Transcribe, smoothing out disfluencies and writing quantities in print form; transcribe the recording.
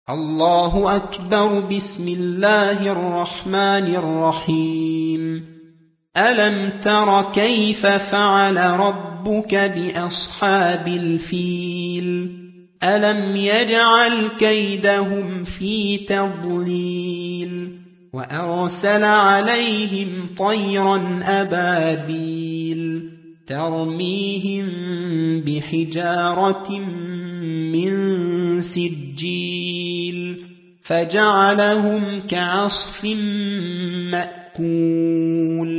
الله أكبر. بسم الله الرحمن الرحيم. ألم تر كيف فعل ربك بأصحاب الفيل؟ ألم يجعل كيدهم في تضليل وأرسل عليهم طيرا أبابيل ترميهم بحجارة من سجيل فجعلهم كعصف مأكول.